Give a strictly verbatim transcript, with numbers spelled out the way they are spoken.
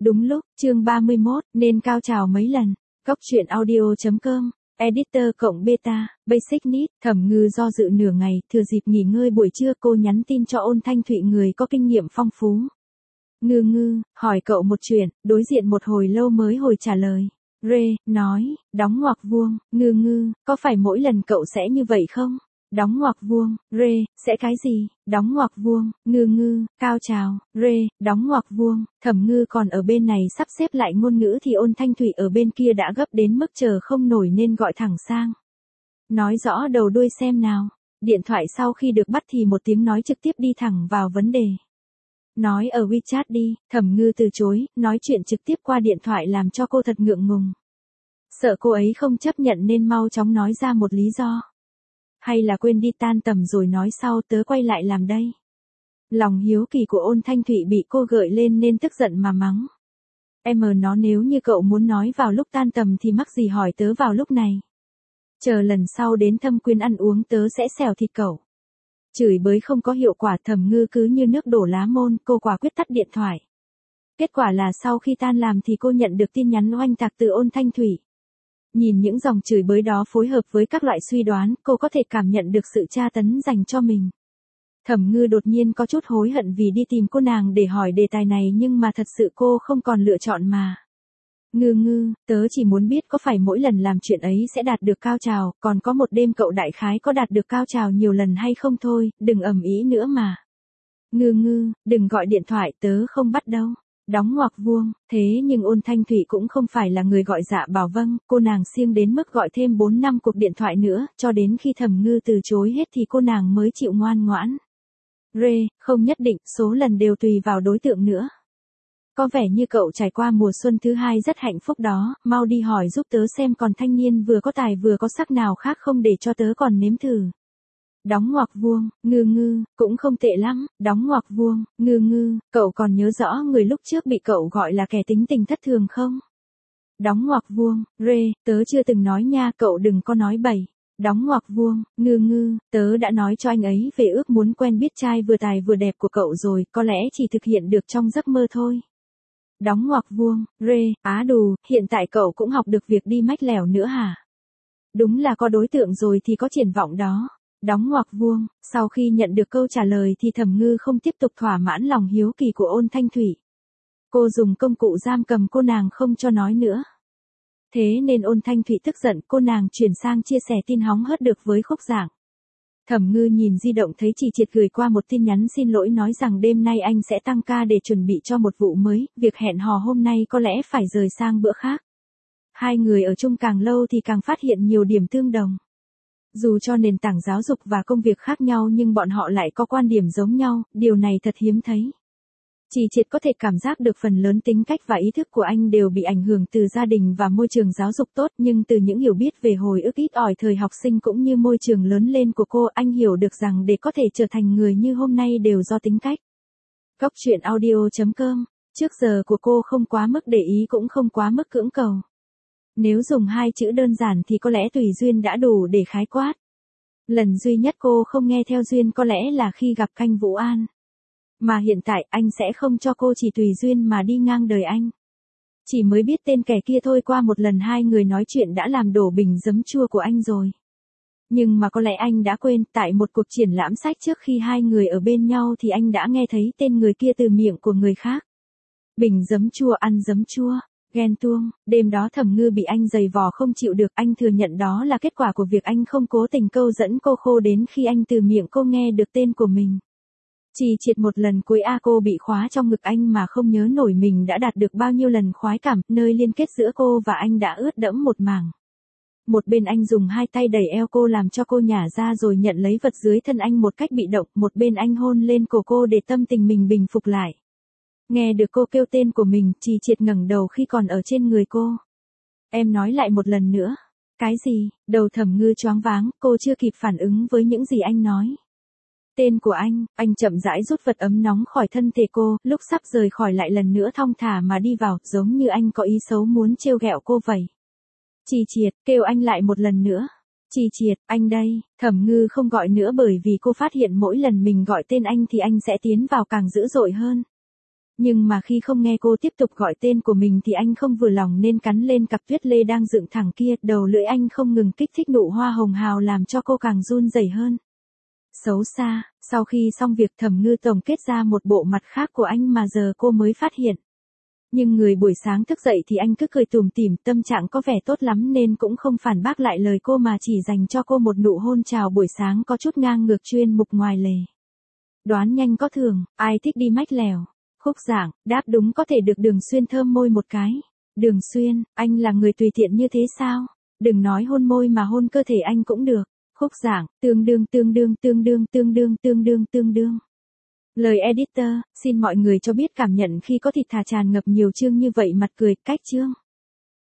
Đúng lúc, chương ba mươi mốt, nên cao trào mấy lần. Góc truyện audio chấm com, editor cộng beta, basic need. Thẩm Ngư do dự nửa ngày, thừa dịp nghỉ ngơi buổi trưa cô nhắn tin cho Ôn Thanh Thụy, người có kinh nghiệm phong phú. Ngư ngư, hỏi cậu một chuyện, đối diện một hồi lâu mới hồi trả lời. Rê, nói, đóng ngoặc vuông, ngư ngư, có phải mỗi lần cậu sẽ như vậy không? Đóng ngoặc vuông, Rê, sẽ cái gì? Đóng ngoặc vuông, ngư ngư, cao trào, Rê, đóng ngoặc vuông. Thẩm Ngư còn ở bên này sắp xếp lại ngôn ngữ thì Ôn Thanh Thụy ở bên kia đã gấp đến mức chờ không nổi nên gọi thẳng sang. Nói rõ đầu đuôi xem nào. Điện thoại sau khi được bắt thì một tiếng nói trực tiếp đi thẳng vào vấn đề. Nói ở WeChat đi. Thẩm Ngư từ chối, nói chuyện trực tiếp qua điện thoại làm cho cô thật ngượng ngùng. Sợ cô ấy không chấp nhận nên mau chóng nói ra một lý do. Hay là quên đi tan tầm rồi nói sau, tớ quay lại làm đây. Lòng hiếu kỳ của Ôn Thanh Thụy bị cô gợi lên nên tức giận mà mắng. Em mờ nó, nếu như cậu muốn nói vào lúc tan tầm thì mắc gì hỏi tớ vào lúc này. Chờ lần sau đến Thâm Quyến ăn uống tớ sẽ xẻo thịt cậu. Chửi bới không có hiệu quả, Thẩm Ngư cứ như nước đổ lá môn, cô quả quyết tắt điện thoại. Kết quả là sau khi tan làm thì cô nhận được tin nhắn oanh tạc từ Ôn Thanh Thụy. Nhìn những dòng chửi bới đó phối hợp với các loại suy đoán, cô có thể cảm nhận được sự tra tấn dành cho mình. Thẩm Ngư đột nhiên có chút hối hận vì đi tìm cô nàng để hỏi đề tài này, nhưng mà thật sự cô không còn lựa chọn mà. Ngư ngư, tớ chỉ muốn biết có phải mỗi lần làm chuyện ấy sẽ đạt được cao trào, còn có một đêm cậu đại khái có đạt được cao trào nhiều lần hay không thôi, đừng ầm ĩ nữa mà. Ngư ngư, đừng gọi điện thoại, tớ không bắt đâu. Đóng ngoặc vuông, thế nhưng Ôn Thanh Thụy cũng không phải là người gọi dạ bảo vâng, cô nàng siêng đến mức gọi thêm bốn năm cuộc điện thoại nữa, cho đến khi Thẩm Ngư từ chối hết thì cô nàng mới chịu ngoan ngoãn. Rê, không nhất định, số lần đều tùy vào đối tượng nữa. Có vẻ như cậu trải qua mùa xuân thứ hai rất hạnh phúc đó, mau đi hỏi giúp tớ xem còn thanh niên vừa có tài vừa có sắc nào khác không để cho tớ còn nếm thử. Đóng ngoặc vuông, ngư ngư, cũng không tệ lắm. Đóng ngoặc vuông, ngư ngư, cậu còn nhớ rõ người lúc trước bị cậu gọi là kẻ tính tình thất thường không? Đóng ngoặc vuông, Rê, tớ chưa từng nói nha, cậu đừng có nói bậy. Đóng ngoặc vuông, ngư ngư, tớ đã nói cho anh ấy về ước muốn quen biết trai vừa tài vừa đẹp của cậu rồi, có lẽ chỉ thực hiện được trong giấc mơ thôi. Đóng ngoặc vuông, Rê, á đù, hiện tại cậu cũng học được việc đi mách lẻo nữa hả? Đúng là có đối tượng rồi thì có triển vọng đó. Đóng ngoặc vuông, sau khi nhận được câu trả lời thì Thẩm Ngư không tiếp tục thỏa mãn lòng hiếu kỳ của Ôn Thanh Thụy. Cô dùng công cụ giam cầm cô nàng không cho nói nữa. Thế nên Ôn Thanh Thụy tức giận, cô nàng chuyển sang chia sẻ tin hóng hớt được với Khúc Giảng. Thẩm Ngư nhìn di động thấy Trì Triệt gửi qua một tin nhắn xin lỗi nói rằng đêm nay anh sẽ tăng ca để chuẩn bị cho một vụ mới, việc hẹn hò hôm nay có lẽ phải rời sang bữa khác. Hai người ở chung càng lâu thì càng phát hiện nhiều điểm tương đồng. Dù cho nền tảng giáo dục và công việc khác nhau nhưng bọn họ lại có quan điểm giống nhau, điều này thật hiếm thấy. Trì Triệt có thể cảm giác được phần lớn tính cách và ý thức của anh đều bị ảnh hưởng từ gia đình và môi trường giáo dục tốt, nhưng từ những hiểu biết về hồi ức ít ỏi thời học sinh cũng như môi trường lớn lên của cô, anh hiểu được rằng để có thể trở thành người như hôm nay đều do tính cách. Góc truyện audio chấm com, trước giờ của cô không quá mức để ý cũng không quá mức cưỡng cầu. Nếu dùng hai chữ đơn giản thì có lẽ tùy duyên đã đủ để khái quát. Lần duy nhất cô không nghe theo duyên có lẽ là khi gặp Khanh Vũ An. Mà hiện tại anh sẽ không cho cô chỉ tùy duyên mà đi ngang đời anh. Chỉ mới biết tên kẻ kia thôi, qua một lần hai người nói chuyện đã làm đổ bình giấm chua của anh rồi. Nhưng mà có lẽ anh đã quên, tại một cuộc triển lãm sách trước khi hai người ở bên nhau thì anh đã nghe thấy tên người kia từ miệng của người khác. Bình giấm chua, ăn giấm chua. Ghen tuông, đêm đó Thẩm Ngư bị anh giày vò không chịu được, anh thừa nhận đó là kết quả của việc anh không cố tình câu dẫn cô khô đến khi anh từ miệng cô nghe được tên của mình. Trì Triệt một lần cuối a cô bị khóa trong ngực anh mà không nhớ nổi mình đã đạt được bao nhiêu lần khoái cảm, nơi liên kết giữa cô và anh đã ướt đẫm một mảng. Một bên anh dùng hai tay đẩy eo cô làm cho cô nhả ra rồi nhận lấy vật dưới thân anh một cách bị động, một bên anh hôn lên cổ cô để tâm tình mình bình phục lại. Nghe được cô kêu tên của mình, Trì Triệt ngẩng đầu khi còn ở trên người cô. Em nói lại một lần nữa. Cái gì? Đầu Thẩm Ngư choáng váng, cô chưa kịp phản ứng với những gì anh nói. Tên của anh, anh chậm rãi rút vật ấm nóng khỏi thân thể cô, lúc sắp rời khỏi lại lần nữa thong thả mà đi vào, giống như anh có ý xấu muốn trêu ghẹo cô vậy. Trì Triệt, kêu anh lại một lần nữa. Trì Triệt, anh đây. Thẩm Ngư không gọi nữa bởi vì cô phát hiện mỗi lần mình gọi tên anh thì anh sẽ tiến vào càng dữ dội hơn. Nhưng mà khi không nghe cô tiếp tục gọi tên của mình thì anh không vừa lòng nên cắn lên cặp tuyết lê đang dựng thẳng kia, đầu lưỡi anh không ngừng kích thích nụ hoa hồng hào làm cho cô càng run rẩy hơn. Xấu xa, sau khi xong việc Thẩm Ngư tổng kết ra một bộ mặt khác của anh mà giờ cô mới phát hiện. Nhưng người buổi sáng thức dậy thì anh cứ cười tủm tỉm, tâm trạng có vẻ tốt lắm nên cũng không phản bác lại lời cô mà chỉ dành cho cô một nụ hôn chào buổi sáng có chút ngang ngược chuyên mục ngoài lề. Đoán nhanh có thường, ai thích đi mách lèo. Khúc Giảng, đáp đúng có thể được Đường Xuyên thơm môi một cái. Đường Xuyên, anh là người tùy tiện như thế sao? Đừng nói hôn môi mà hôn cơ thể anh cũng được. Khúc Giảng, tương đương tương đương tương đương tương đương tương đương tương đương. Lời editor, xin mọi người cho biết cảm nhận khi có thịt thà tràn ngập nhiều chương như vậy mặt cười, cách chương.